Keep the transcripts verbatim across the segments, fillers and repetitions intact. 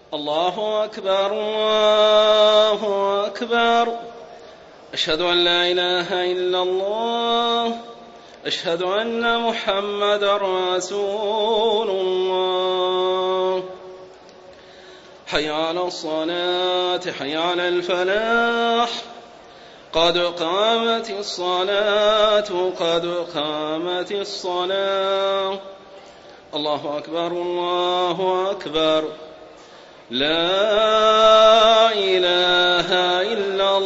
الله أكبر الله أكبر. أشهد أن لا إله إلا الله. أشهد أن محمدا رسول الله. حي على الصلاة حي على الفلاح. قد قامت الصلاة قد قامت الصلاة. الله أكبر الله أكبر. لا إله إلا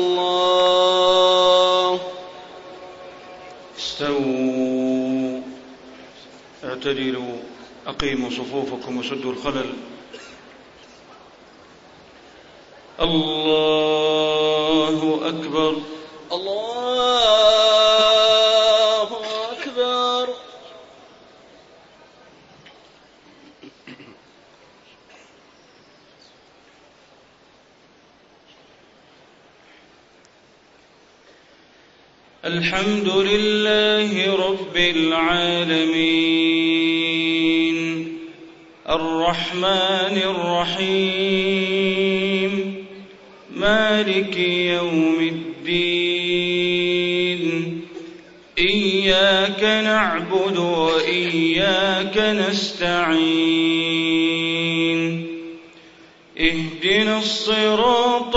الله. استووا اعتدلوا أقيموا صفوفكم وسدوا الخلل. الله أكبر الله أكبر. الحمد لله رب العالمين الرحمن الرحيم مالك يوم الدين. إياك نعبد وإياك نستعين. اهدنا الصراط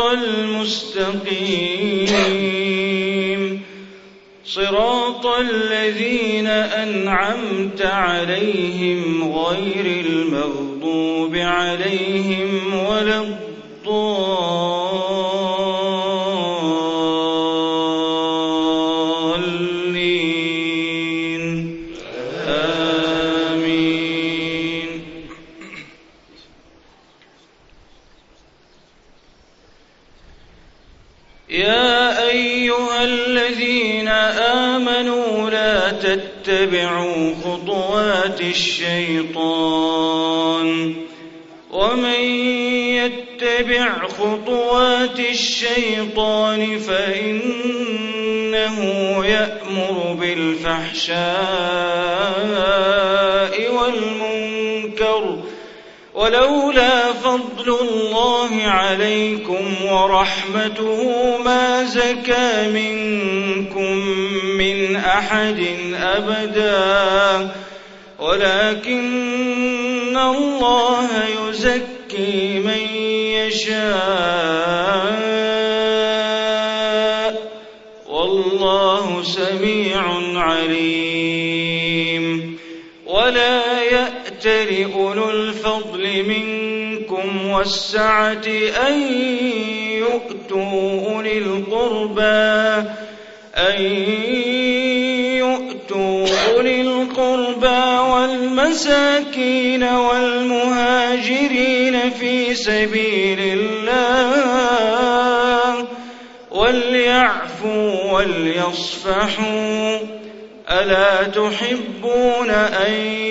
المستقيم صراط الذين أنعمت عليهم غير المغضوب عليهم ولا الضالين. آمين. يا أيها الذين آمنوا لا تتبعوا خطوات الشيطان ومن يتبع خطوات الشيطان فإنه يأمر بالفحشاء والمنكر ولولا فضل الله عليكم ورحمته ما زكى منكم من أحد أبدا ولكن الله يزكي من يشاء والله سميع عليم. ولا يأتل أولو الفضل منكم والسعة أن يؤتوا أولي القربى أن يؤتوا أولي القربى والمساكين والمهاجرين في سبيل الله وليعفوا وليصفحوا. ألا تحبون أن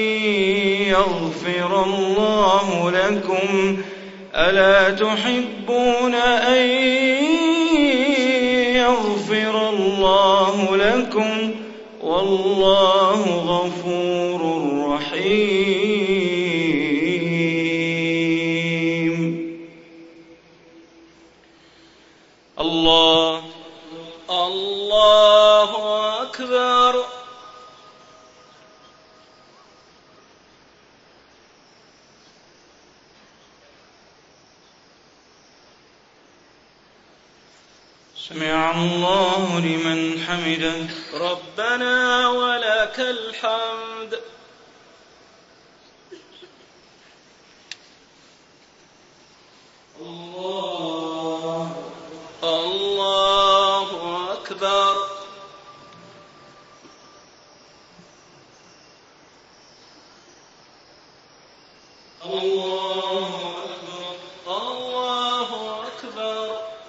يغفر الله لكم ألا تحبون أن يغفر الله لكم والله غفور رحيم. الله الله أكبر. سمع الله لمن حمده. ربنا ولك الحمد. الله الله أكبر. الله أكبر الله أكبر.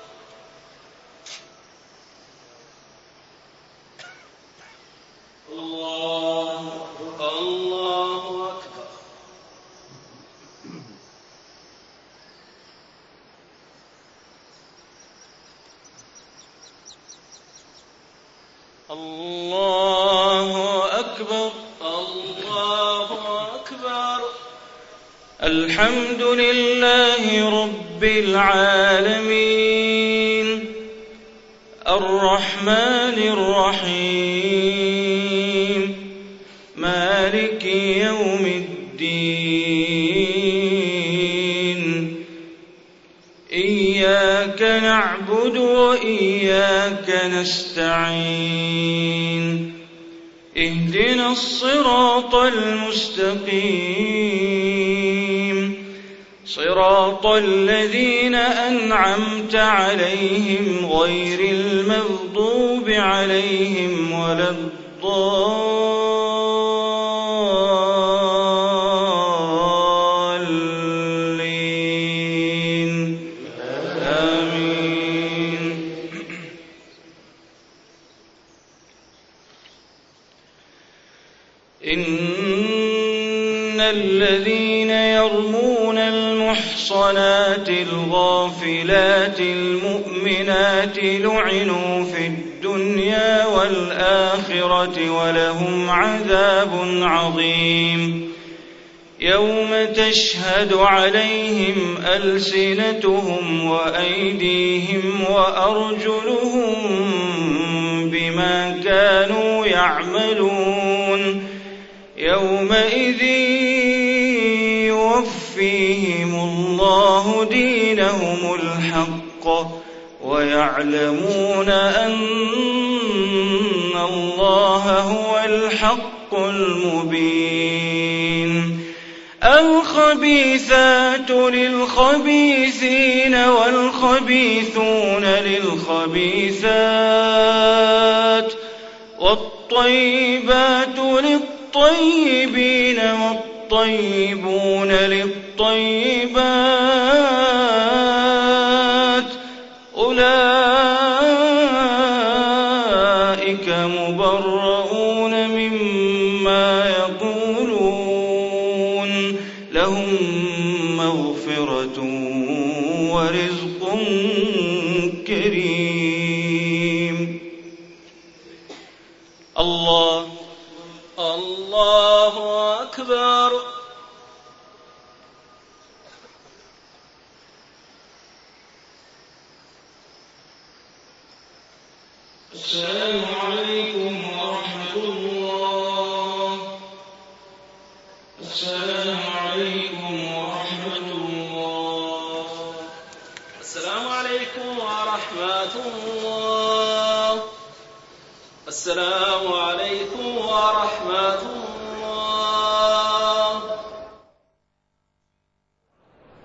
الله الله أكبر. الله أكبر الله أكبر. الحمد لله رب العالمين الرحمن الرحيم مالك يوم الدين إياك نعبد وإياك نستعين اهدنا الصراط المستقيم صراط الذين أنعمت عليهم غير المغضوب عليهم ولا الضالين آمين. إن الذين يرمون المحصنات الغافلات المؤمنات لعنوا في الدنيا والآخرة ولهم عذاب عظيم يوم تشهد عليهم ألسنتهم وأيديهم وأرجلهم بما كانوا يعملون يومئذ يوفيهم الله دينهم الحق ويعلمون أن الله هو الحق المبين. الخبيثات للخبيثين والخبيثون للخبيثات والطيبات للطيبين والطيبون للطيبات أولئك مبرؤون مما يقولون لهم مغفرة ورزق كريم. الله الله أكبر. السلام